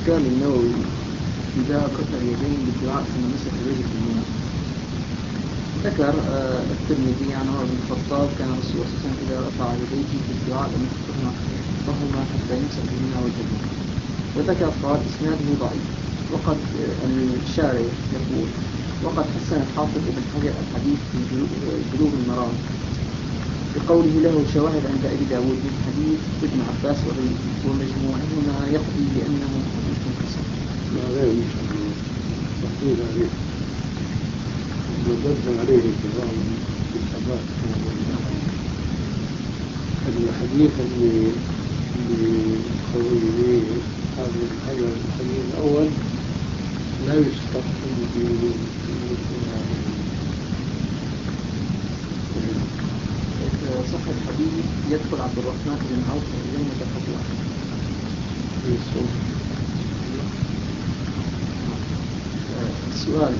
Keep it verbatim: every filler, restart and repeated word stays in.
قال النووي إذا كفر اليدين بالدعاء ثم مسح بيده في الماء. ذكر آه الترمذي عن عمر بن الخطاب كان الرسول صلى الله عليه وسلم إذا رفع يديه في الدعاء لم يحطهما فهما حتى يمسح بهما وجهه. وذكر قال إسناده ضعيف. وقد آه الشارع يقول وقد حسن الحافظ ابن حجر الحديث في بلوغ المرام بقوله له شواهد عند أبي داود من حديث ابن عباس وغيره ومجموعهما يقضي بأنه حديث حسن. لا غير مشهور تحديد عليه وضد عليه كلام بالحبات الحديث اللي اللي قوي به هذا الحجر الحديث الأول لا يسقط في صح الحديث يدخل عبد الرحمن بن عوف في الجنة خطوة. السؤال